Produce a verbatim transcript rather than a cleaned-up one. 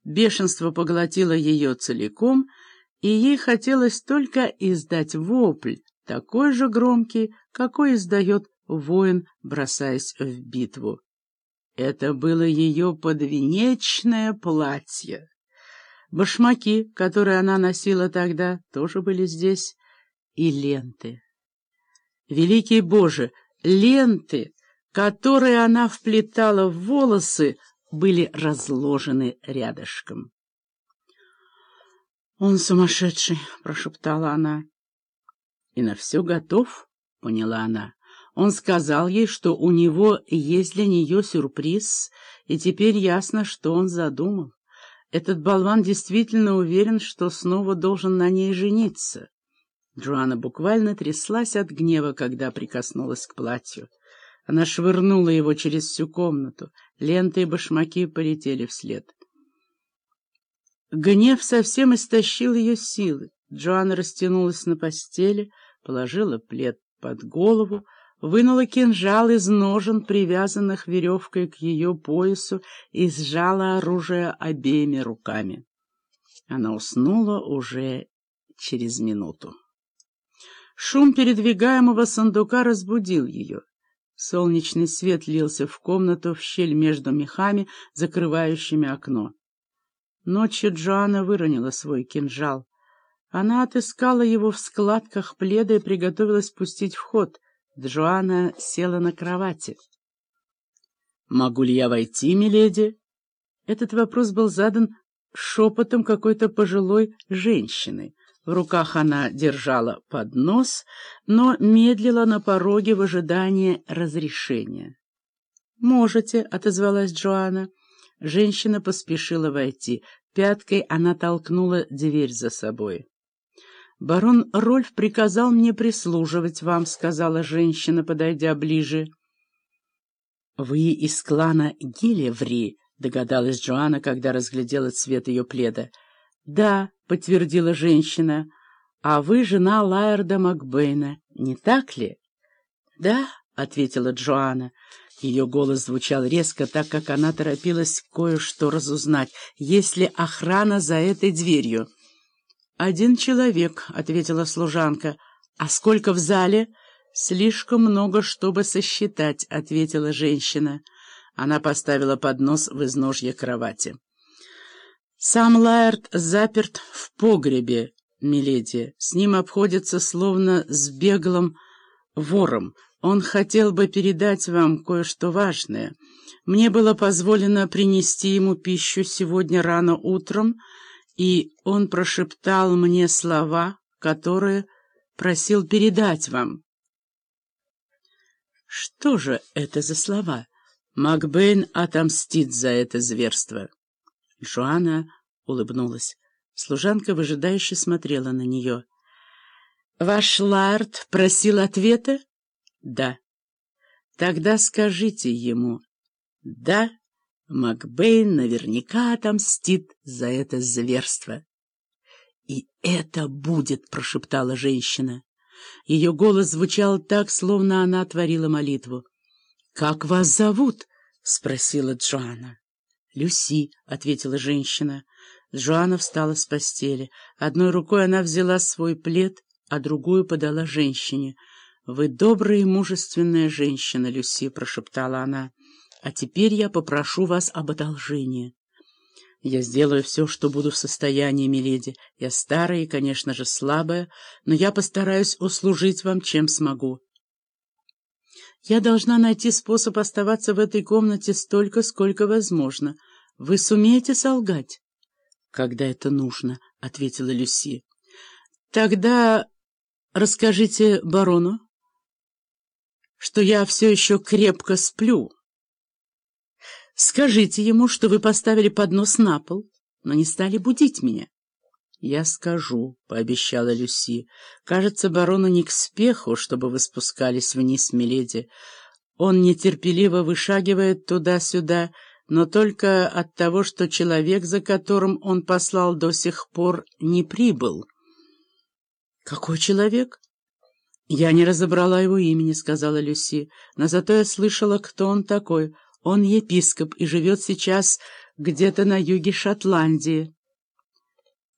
Бешенство поглотило ее целиком, и ей хотелось только издать вопль, такой же громкий, какой издает воин, бросаясь в битву. Это было ее подвенечное платье. Башмаки, которые она носила тогда, тоже были здесь, и ленты. Великий Боже, ленты, которые она вплетала в волосы, были разложены рядышком. «Он сумасшедший», — прошептала она. «И на все готов», — поняла она. Он сказал ей, что у него есть для нее сюрприз, и теперь ясно, что он задумал. Этот болван действительно уверен, что снова должен на ней жениться. Джоанна буквально тряслась от гнева, когда прикоснулась к платью. Она швырнула его через всю комнату. Ленты и башмаки полетели вслед. Гнев совсем истощил ее силы. Джоанна растянулась на постели, положила плед под голову, вынула кинжал из ножен, привязанных веревкой к ее поясу, и сжала оружие обеими руками. Она уснула уже через минуту. Шум передвигаемого сундука разбудил ее. Солнечный свет лился в комнату в щель между мехами, закрывающими окно. Ночью Джоанна выронила свой кинжал. Она отыскала его в складках пледа и приготовилась пустить в ход. Джоанна села на кровати. «Могу ли я войти, миледи?» Этот вопрос был задан шепотом какой-то пожилой женщины. В руках она держала поднос, но медлила на пороге в ожидании разрешения. «Можете», — отозвалась Джоанна. Женщина поспешила войти. Пяткой она толкнула дверь за собой. «Барон Рольф приказал мне прислуживать вам», — сказала женщина, подойдя ближе. «Вы из клана Гиллеври», — догадалась Джоанна, когда разглядела цвет ее пледа. «Да», — подтвердила женщина, — «а вы жена Лаэрда Макбейна, не так ли?» «Да», — ответила Джоанна. Ее голос звучал резко, так как она торопилась кое-что разузнать. «Есть ли охрана за этой дверью?» «Один человек», — ответила служанка. «А сколько в зале?» «Слишком много, чтобы сосчитать», — ответила женщина. Она поставила поднос в изножье кровати. «Сам Лаэрд заперт в погребе, миледи. С ним обходится словно с беглым вором. Он хотел бы передать вам кое-что важное. Мне было позволено принести ему пищу сегодня рано утром, и он прошептал мне слова, которые просил передать вам». «Что же это за слова? Макбейн отомстит за это зверство». Джоанна улыбнулась. Служанка выжидающе смотрела на нее. «Ваш Лаэрд просил ответа?» «Да». «Тогда скажите ему, да, Макбейн наверняка отомстит за это зверство». «И это будет», — прошептала женщина. Ее голос звучал так, словно она творила молитву. «Как вас зовут?» — спросила Джоанна. «Люси», — ответила женщина. Джоанна встала с постели. Одной рукой она взяла свой плед, а другую подала женщине. «Вы добрая и мужественная женщина, Люси», — прошептала она. «А теперь я попрошу вас об одолжении». «Я сделаю все, что буду в состоянии, миледи. Я старая и, конечно же, слабая, но я постараюсь услужить вам, чем смогу». «Я должна найти способ оставаться в этой комнате столько, сколько возможно. Вы сумеете солгать?» «Когда это нужно», — ответила Люси. «Тогда расскажите барону, что я все еще крепко сплю. Скажите ему, что вы поставили поднос на пол, но не стали будить меня». «Я скажу», — пообещала Люси. «Кажется, барону не к спеху, чтобы вы спускались вниз, миледи. Он нетерпеливо вышагивает туда-сюда, но только от того, что человек, за которым он послал, до сих пор не прибыл». «Какой человек?» «Я не разобрала его имени», — сказала Люси, «но зато я слышала, кто он такой. Он епископ и живет сейчас где-то на юге Шотландии.